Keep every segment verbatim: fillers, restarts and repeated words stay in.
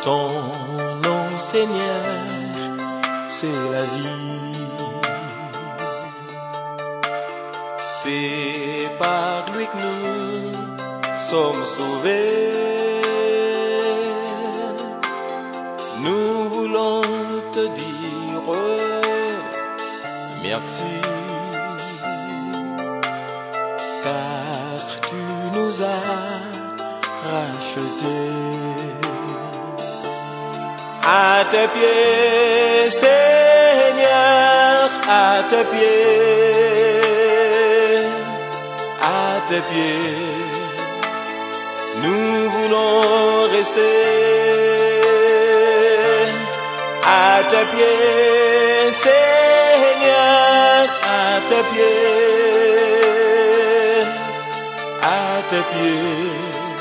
Ton nom, Seigneur, c'est la vie. C'est par lui que nous sommes sauvés. Nous voulons te dire merci, car tu nous as rachetés. À tes pieds, Seigneur, à tes pieds, à tes pieds, nous voulons rester. À tes pieds, Seigneur, à tes pieds, à tes pieds,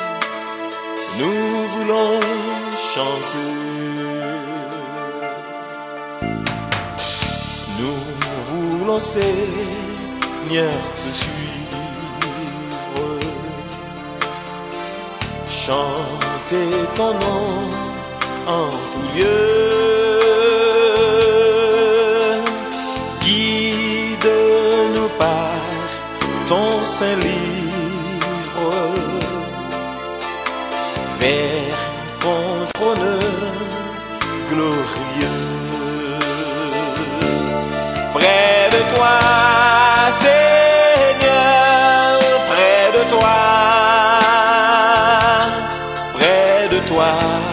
nous voulons chanter. Nous voulons, Seigneur, te suivre, chanter ton nom en tout lieu. Guide-nous par ton saint livre vers ton trône glorieux. Près de toi, Seigneur, près de toi, près de toi,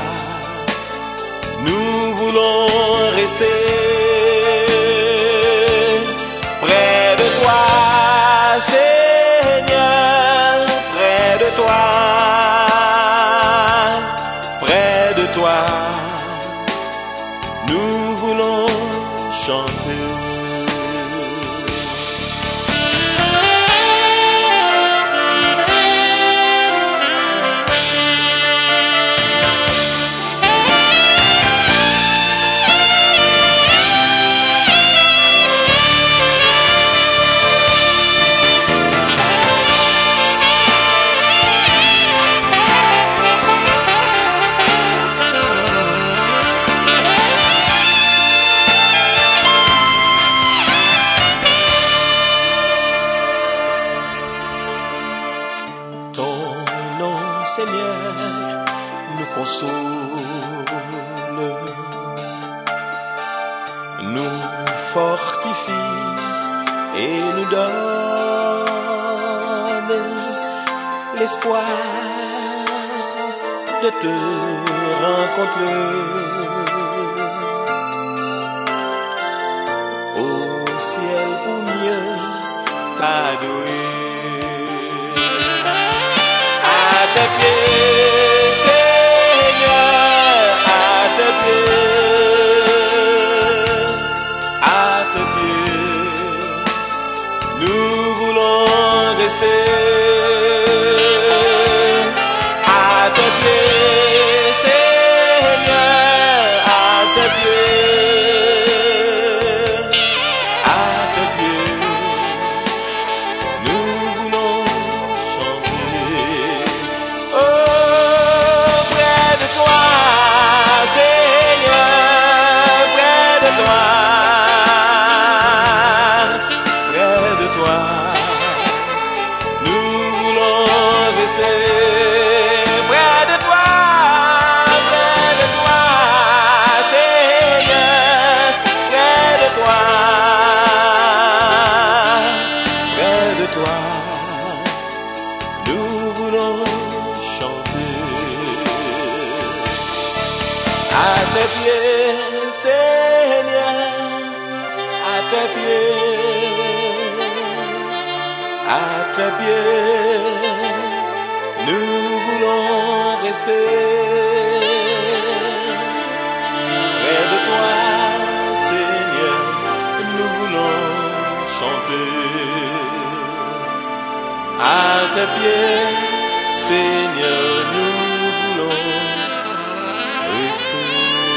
nous voulons rester. Près de toi, Seigneur, près de toi, près de toi, nous voulons chanter. Seigneur, nous console, nous fortifie et nous donne l'espoir de te rencontrer. Au ciel pour mieux t'adorer. À tes pieds, Seigneur, à tes pieds, à tes pieds, nous voulons rester. À tes pieds, Seigneur, à tes pieds, à tes pieds, nous voulons chanter. Oh, près de toi, Seigneur, près de toi, près de toi, nous voulons rester. Près de toi, près de toi, Seigneur, près de toi, près de toi, nous voulons chanter. À tes pieds, Seigneur, à tes pieds, à tes pieds, nous voulons rester. Près de toi, Seigneur, nous voulons chanter. À tes pieds, Seigneur, nous voulons rester.